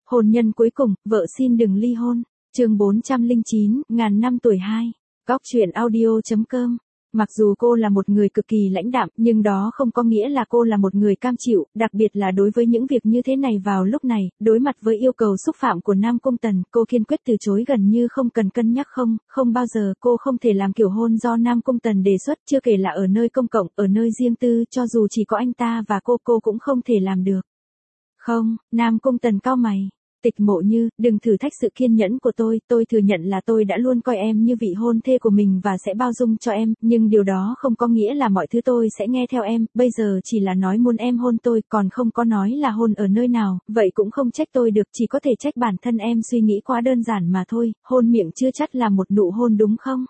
Hôn nhân cuối cùng, vợ xin đừng ly hôn. Chương 409, ngàn năm tuổi 2. Góc truyện audio.com. Mặc dù cô là một người cực kỳ lãnh đạm, nhưng đó không có nghĩa là cô là một người cam chịu, đặc biệt là đối với những việc như thế này vào lúc này, đối mặt với yêu cầu xúc phạm của Nam Cung Tần, cô kiên quyết từ chối gần như không cần cân nhắc không bao giờ cô không thể làm kiểu hôn do Nam Cung Tần đề xuất, chưa kể là ở nơi công cộng, ở nơi riêng tư, cho dù chỉ có anh ta và cô cũng không thể làm được. Không, Nam Cung Tần cau mày. Tịch Mộ Như, đừng thử thách sự kiên nhẫn của tôi thừa nhận là tôi đã luôn coi em như vị hôn thê của mình và sẽ bao dung cho em, nhưng điều đó không có nghĩa là mọi thứ tôi sẽ nghe theo em, bây giờ chỉ là nói muốn em hôn tôi, còn không có nói là hôn ở nơi nào, vậy cũng không trách tôi được, chỉ có thể trách bản thân em suy nghĩ quá đơn giản mà thôi, hôn miệng chưa chắc là một nụ hôn đúng không?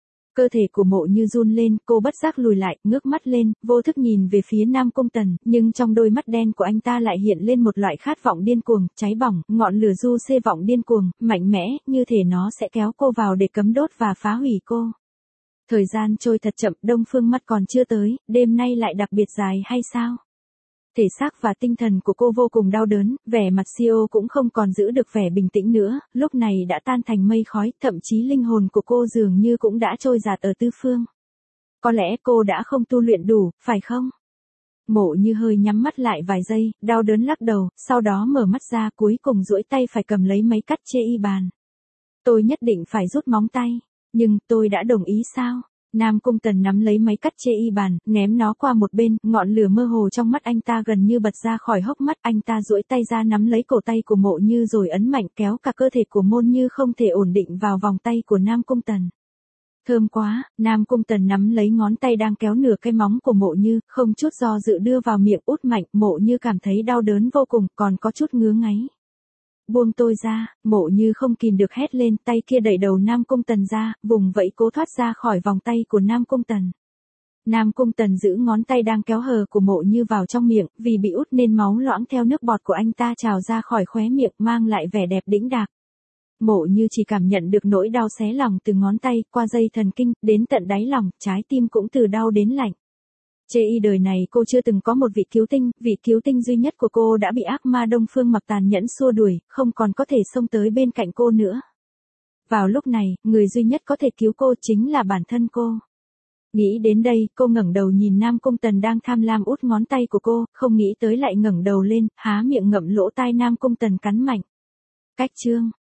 Cơ thể của Mộ Như run lên, cô bất giác lùi lại, ngước mắt lên, vô thức nhìn về phía Nam Cung Tần, nhưng trong đôi mắt đen của anh ta lại hiện lên một loại khát vọng điên cuồng, cháy bỏng, ngọn lửa du xê vọng điên cuồng, mạnh mẽ, như thể nó sẽ kéo cô vào để cấm đốt và phá hủy cô. Thời gian trôi thật chậm, Đông Phương mắt còn chưa tới, đêm nay lại đặc biệt dài hay sao? Thể xác và tinh thần của cô vô cùng đau đớn, vẻ mặt Sio cũng không còn giữ được vẻ bình tĩnh nữa, lúc này đã tan thành mây khói, thậm chí linh hồn của cô dường như cũng đã trôi dạt ở tư phương. Có lẽ cô đã không tu luyện đủ, phải không? Mộ Như hơi nhắm mắt lại vài giây, đau đớn lắc đầu, sau đó mở mắt ra cuối cùng duỗi tay phải cầm lấy máy cắt chê y bàn. Tôi nhất định phải rút móng tay, nhưng tôi đã đồng ý sao? Nam Cung Tần nắm lấy máy cắt chê y bàn, ném nó qua một bên, ngọn lửa mơ hồ trong mắt anh ta gần như bật ra khỏi hốc mắt, anh ta duỗi tay ra nắm lấy cổ tay của Mộ Như rồi ấn mạnh kéo cả cơ thể của Môn Như không thể ổn định vào vòng tay của Nam Cung Tần. Thơm quá, Nam Cung Tần nắm lấy ngón tay đang kéo nửa cái móng của Mộ Như, không chút do dự đưa vào miệng út mạnh, Mộ Như cảm thấy đau đớn vô cùng, còn có chút ngứa ngáy. Buông tôi ra, Mộ Như không kìm được hét lên, tay kia đẩy đầu Nam Cung Tần ra, vùng vẫy cố thoát ra khỏi vòng tay của Nam Cung Tần. Nam Cung Tần giữ ngón tay đang kéo hờ của Mộ Như vào trong miệng, vì bị út nên máu loãng theo nước bọt của anh ta trào ra khỏi khóe miệng, mang lại vẻ đẹp đĩnh đạc. Mộ Như chỉ cảm nhận được nỗi đau xé lòng từ ngón tay, qua dây thần kinh, đến tận đáy lòng, trái tim cũng từ đau đến lạnh. Chê y đời này cô chưa từng có một vị cứu tinh duy nhất của cô đã bị ác ma Đông Phương Mặc tàn nhẫn xua đuổi, không còn có thể xông tới bên cạnh cô nữa. Vào lúc này, người duy nhất có thể cứu cô chính là bản thân cô. Nghĩ đến đây, cô ngẩng đầu nhìn Nam Cung Tần đang tham lam út ngón tay của cô, không nghĩ tới lại ngẩng đầu lên, há miệng ngậm lỗ tai Nam Cung Tần cắn mạnh. Cách chương